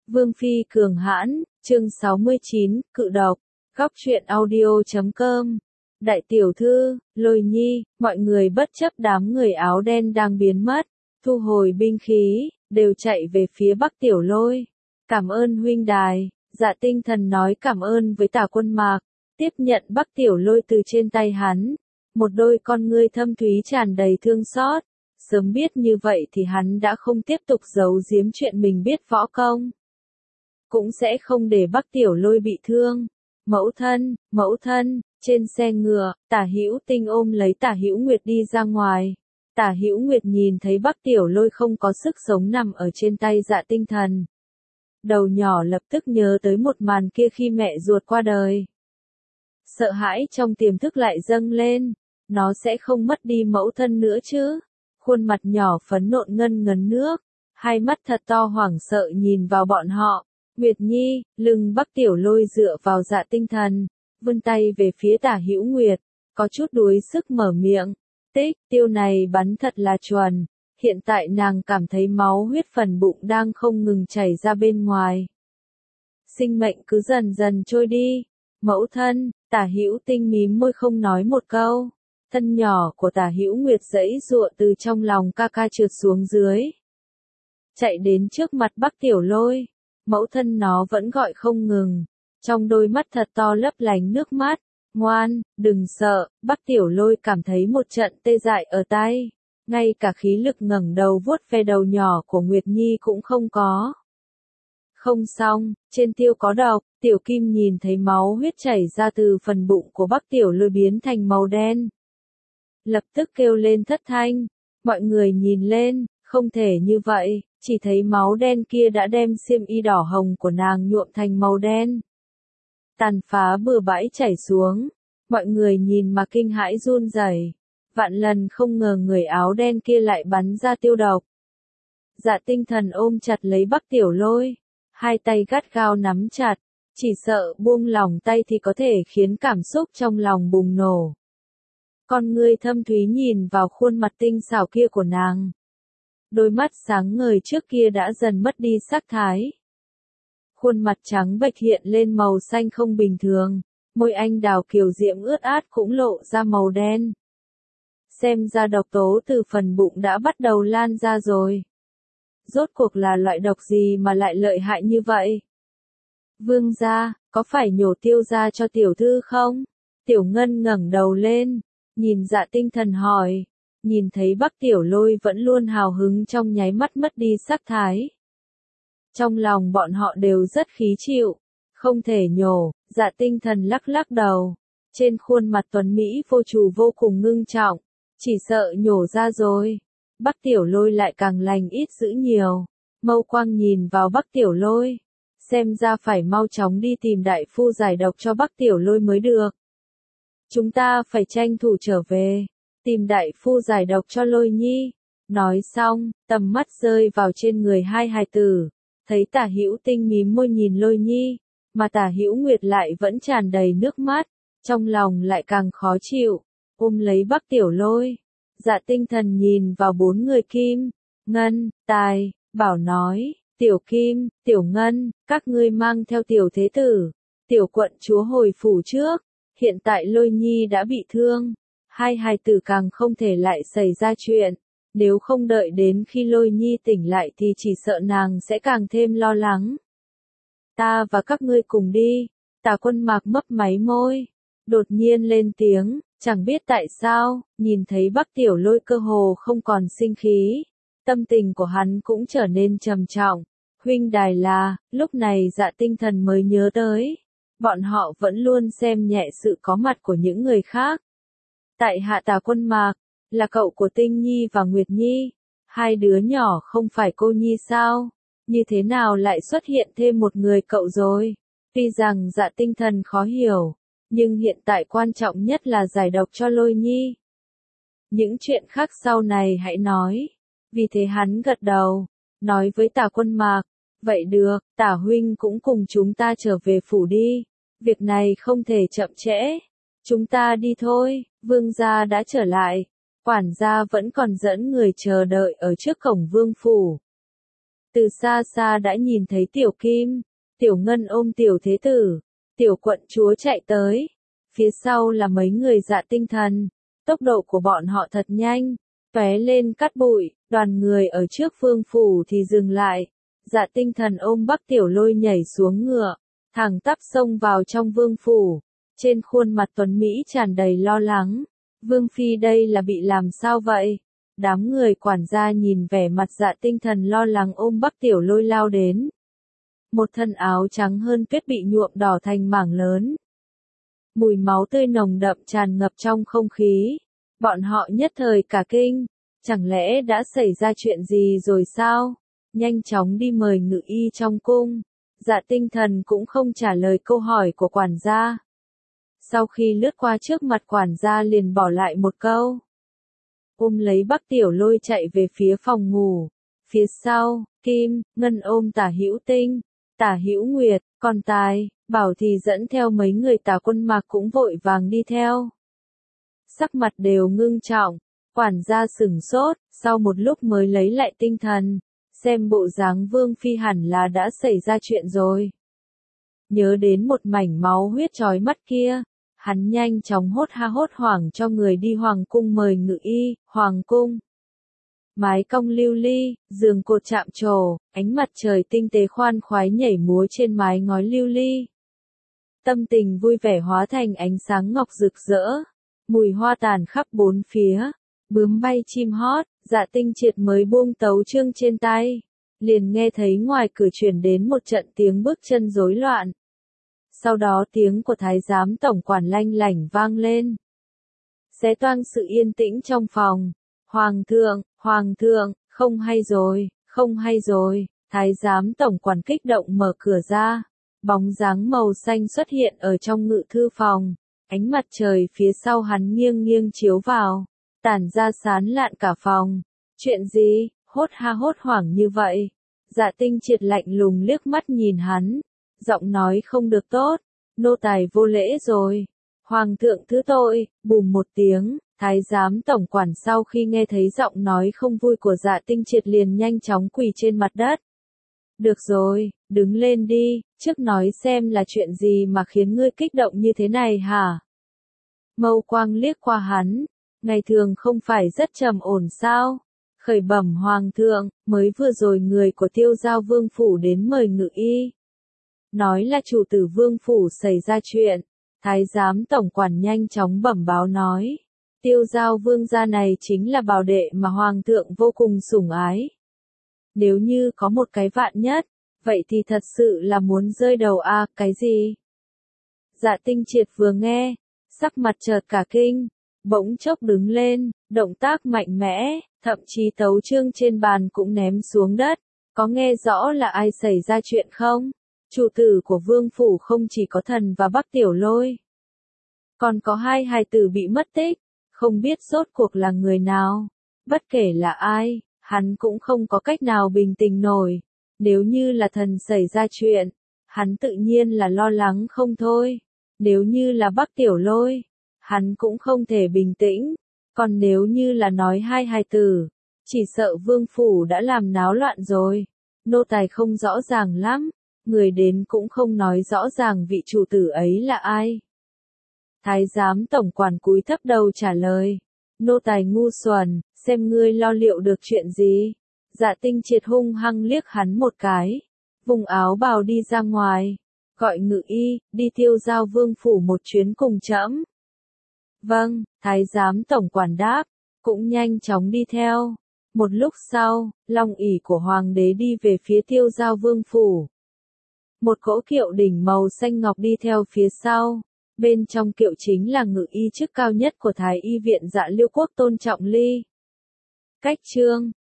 Vương Phi cường hãn, chương 69, cự độc, góc truyện audio.com. Đại tiểu thư, Lôi Nhi, mọi người bất chấp đám người áo đen đang biến mất, thu hồi binh khí, đều chạy về phía Bắc Tiểu Lôi. Cảm ơn huynh đài, Dạ Tinh Thần nói cảm ơn với Tả Quân Mạc, tiếp nhận Bắc Tiểu Lôi từ trên tay hắn. Một đôi con ngươi thâm thúy tràn đầy thương xót. Sớm biết như vậy thì hắn đã không tiếp tục giấu giếm chuyện mình biết võ công. Cũng sẽ không để Bắc Tiểu Lôi bị thương. Mẫu thân, trên xe ngựa, Tả Hữu Tinh ôm lấy Tả Hữu Nguyệt đi ra ngoài. Tả Hữu Nguyệt nhìn thấy Bắc Tiểu Lôi không có sức sống nằm ở trên tay Dạ Tinh Thần. Đầu nhỏ lập tức nhớ tới một màn kia khi mẹ ruột qua đời. Sợ hãi trong tiềm thức lại dâng lên, nó sẽ không mất đi mẫu thân nữa chứ. Khuôn mặt nhỏ phấn nộn ngân ngấn nước, hai mắt thật to hoảng sợ nhìn vào bọn họ. Nguyệt Nhi, lưng Bắc Tiểu Lôi dựa vào Dạ Tinh Thần, vươn tay về phía Tả Hữu Nguyệt, có chút đuối sức mở miệng. Tích, tiêu này bắn thật là chuẩn, hiện tại nàng cảm thấy máu huyết phần bụng đang không ngừng chảy ra bên ngoài. Sinh mệnh cứ dần dần trôi đi. Mẫu thân, Tả Hữu Tinh mím môi không nói một câu. Thân nhỏ của Tả Hữu Nguyệt giãy giụa từ trong lòng ca ca trượt xuống dưới. Chạy đến trước mặt Bắc Tiểu Lôi. Mẫu thân nó vẫn gọi không ngừng. Trong đôi mắt thật to lấp lánh nước mắt. Ngoan, đừng sợ. Bắc Tiểu Lôi cảm thấy một trận tê dại ở tay. Ngay cả khí lực ngẩng đầu vuốt ve đầu nhỏ của Nguyệt Nhi cũng không có. Không xong, trên tiêu có độc. Tiểu Kim nhìn thấy máu huyết chảy ra từ phần bụng của Bắc Tiểu Lôi biến thành màu đen. Lập tức kêu lên thất thanh. Mọi người nhìn lên, không thể như vậy, chỉ thấy máu đen kia đã đem xiêm y đỏ hồng của nàng nhuộm thành màu đen. Tàn phá bừa bãi chảy xuống, mọi người nhìn mà kinh hãi run rẩy. Vạn lần không ngờ người áo đen kia lại bắn ra tiêu độc. Dạ Tinh Thần ôm chặt lấy Bắc Tiểu Lôi, hai tay gắt gao nắm chặt, chỉ sợ buông lỏng tay thì có thể khiến cảm xúc trong lòng bùng nổ. Con ngươi thâm thúy nhìn vào khuôn mặt tinh xảo kia của nàng. Đôi mắt sáng ngời trước kia đã dần mất đi sắc thái. Khuôn mặt trắng bệch hiện lên màu xanh không bình thường, môi anh đào kiều diễm ướt át cũng lộ ra màu đen. Xem ra độc tố từ phần bụng đã bắt đầu lan ra rồi. Rốt cuộc là loại độc gì mà lại lợi hại như vậy? Vương gia, có phải nhổ tiêu ra cho tiểu thư không? Tiểu Ngân ngẩng đầu lên, nhìn Dạ Tinh Thần hỏi. Nhìn thấy Bắc Tiểu Lôi vẫn luôn hào hứng trong nháy mắt mất đi sắc thái. Trong lòng bọn họ đều rất khí chịu. Không thể nhổ. Dạ Tinh Thần lắc lắc đầu. Trên khuôn mặt tuấn Mỹ vô chủ vô cùng ngưng trọng. Chỉ sợ nhổ ra rồi. Bắc Tiểu Lôi lại càng lành ít dữ nhiều. Mâu quang nhìn vào Bắc Tiểu Lôi. Xem ra phải mau chóng đi tìm đại phu giải độc cho Bắc Tiểu Lôi mới được. Chúng ta phải tranh thủ trở về. Tìm đại phu giải độc cho Lôi Nhi. Nói xong, tầm mắt rơi vào trên người hai hài tử. Thấy Tả Hữu Tinh mím môi nhìn Lôi Nhi. Mà Tả Hữu Nguyệt lại vẫn tràn đầy nước mắt. Trong lòng lại càng khó chịu. Ôm lấy Bắc Tiểu Lôi. Dạ Tinh Thần nhìn vào bốn người Kim, Ngân, Tài, Bảo nói, Tiểu Kim, Tiểu Ngân, các ngươi mang theo Tiểu Thế Tử, Tiểu Quận Chúa hồi phủ trước. Hiện tại Lôi Nhi đã bị thương, hai hài tử càng không thể lại xảy ra chuyện. Nếu không đợi đến khi Lôi Nhi tỉnh lại thì chỉ sợ nàng sẽ càng thêm lo lắng. Ta và các ngươi cùng đi. Tả Quân Mạc mấp máy môi, đột nhiên lên tiếng. Chẳng biết tại sao, nhìn thấy Bắc Tiểu Lôi cơ hồ không còn sinh khí. Tâm tình của hắn cũng trở nên trầm trọng. Huynh đài là, lúc này Dạ Tinh Thần mới nhớ tới. Bọn họ vẫn luôn xem nhẹ sự có mặt của những người khác. Tại hạ Tả Quân Mạc, là cậu của Tinh Nhi và Nguyệt Nhi. Hai đứa nhỏ không phải cô Nhi sao? Như thế nào lại xuất hiện thêm một người cậu rồi? Tuy rằng Dạ Tinh Thần khó hiểu. Nhưng hiện tại quan trọng nhất là giải độc cho Lôi Nhi. Những chuyện khác sau này hãy nói. Vì thế hắn gật đầu, nói với Tả Quân Mạc. Vậy được, Tả huynh cũng cùng chúng ta trở về phủ đi. Việc này không thể chậm trễ. Chúng ta đi thôi, vương gia đã trở lại. Quản gia vẫn còn dẫn người chờ đợi ở trước cổng vương phủ. Từ xa xa đã nhìn thấy Tiểu Kim, Tiểu Ngân ôm Tiểu Thế Tử, Tiểu Quận Chúa chạy tới. Phía sau là mấy người Dạ Tinh Thần. Tốc độ của bọn họ thật nhanh, tóe lên cát bụi, đoàn người ở trước vương phủ thì dừng lại. Dạ Tinh Thần ôm Bắc Tiểu Lôi nhảy xuống ngựa, thẳng tắp xông vào trong vương phủ. Trên khuôn mặt tuấn Mỹ tràn đầy lo lắng. Vương phi đây là bị làm sao vậy? Đám người quản gia nhìn vẻ mặt Dạ Tinh Thần lo lắng ôm Bắc Tiểu Lôi lao đến. Một thân áo trắng hơn tuyết bị nhuộm đỏ thành mảng lớn. Mùi máu tươi nồng đậm tràn ngập trong không khí. Bọn họ nhất thời cả kinh. Chẳng lẽ đã xảy ra chuyện gì rồi sao? Nhanh chóng đi mời ngự y trong cung. Dạ Tinh Thần cũng không trả lời câu hỏi của quản gia. Sau khi lướt qua trước mặt quản gia liền bỏ lại một câu. Ôm lấy Bắc Tiểu Lôi chạy về phía phòng ngủ. Phía sau, Kim, Ngân ôm Tả Hữu Tinh, Tả Hữu Nguyệt, còn Tài, Bảo thì dẫn theo mấy người Tả Quân Mạc cũng vội vàng đi theo. Sắc mặt đều ngưng trọng, quản gia sửng sốt, sau một lúc mới lấy lại tinh thần, xem bộ dáng Vương phi hẳn là đã xảy ra chuyện rồi. Nhớ đến một mảnh máu huyết chói mắt kia, hắn nhanh chóng hốt hoảng cho người đi hoàng cung mời ngự y. Hoàng cung, mái cong lưu ly, giường cột chạm trổ, ánh mặt trời tinh tế khoan khoái nhảy múa trên mái ngói lưu ly. Tâm tình vui vẻ hóa thành ánh sáng ngọc rực rỡ, mùi hoa tàn khắp bốn phía, bướm bay chim hót. Dạ Tinh Triệt mới buông tấu chương trên tay, liền nghe thấy ngoài cửa truyền đến một trận tiếng bước chân rối loạn. Sau đó tiếng của thái giám tổng quản lanh lảnh vang lên, xé toang sự yên tĩnh trong phòng. Hoàng thượng, không hay rồi. Thái giám tổng quản kích động mở cửa ra, bóng dáng màu xanh xuất hiện ở trong ngự thư phòng, ánh mặt trời phía sau hắn nghiêng nghiêng chiếu vào, tản ra sán lạn cả phòng. Chuyện gì, hốt hoảng như vậy? Dạ Tinh Triệt lạnh lùng liếc mắt nhìn hắn, giọng nói không được tốt, nô tài vô lễ rồi. Hoàng thượng thứ tội. Bùm một tiếng, thái giám tổng quản sau khi nghe thấy giọng nói không vui của Dạ Tinh Triệt liền nhanh chóng quỳ trên mặt đất. Được rồi, đứng lên đi, trước nói xem là chuyện gì mà khiến ngươi kích động như thế này hả? Mâu quang liếc qua hắn, ngày thường không phải rất trầm ổn sao? Khởi bẩm hoàng thượng, mới vừa rồi người của Tiêu Giao Vương phủ đến mời ngự y. Nói là chủ tử Vương phủ xảy ra chuyện. Thái giám tổng quản nhanh chóng bẩm báo nói. Tiêu Giao Vương gia này chính là bảo đệ mà hoàng thượng vô cùng sủng ái. Nếu như có một cái vạn nhất, vậy thì thật sự là muốn rơi đầu à, cái gì? Dạ Tinh Triệt vừa nghe, sắc mặt chợt cả kinh, bỗng chốc đứng lên, động tác mạnh mẽ, thậm chí tấu chương trên bàn cũng ném xuống đất. Có nghe rõ là ai xảy ra chuyện không? Chủ tử của vương phủ không chỉ có thần và Bắc Tiểu Lôi, còn có hai hài tử bị mất tích, không biết rốt cuộc là người nào. Bất kể là ai, hắn cũng không có cách nào bình tĩnh nổi. Nếu như là thần xảy ra chuyện, hắn tự nhiên là lo lắng không thôi. Nếu như là Bắc Tiểu Lôi, hắn cũng không thể bình tĩnh. Còn nếu như là nói hai hài tử, chỉ sợ vương phủ đã làm náo loạn rồi. Nô tài không rõ ràng lắm, người đến cũng không nói rõ ràng vị chủ tử ấy là ai. Thái giám tổng quản cúi thấp đầu trả lời. Nô tài ngu xuẩn, xem ngươi lo liệu được chuyện gì. Dạ Tinh Triệt hung hăng liếc hắn một cái, vùng áo bào đi ra ngoài, gọi ngự y, đi Tiêu Giao Vương phủ một chuyến cùng trẫm. Vâng, thái giám tổng quản đáp, cũng nhanh chóng đi theo. Một lúc sau, long ỷ của hoàng đế đi về phía Tiêu Giao Vương phủ. Một cỗ kiệu đỉnh màu xanh ngọc đi theo phía sau. Bên trong kiệu chính là ngự y chức cao nhất của Thái y viện Dạ Liêu Quốc Tôn Trọng Ly. Cách chương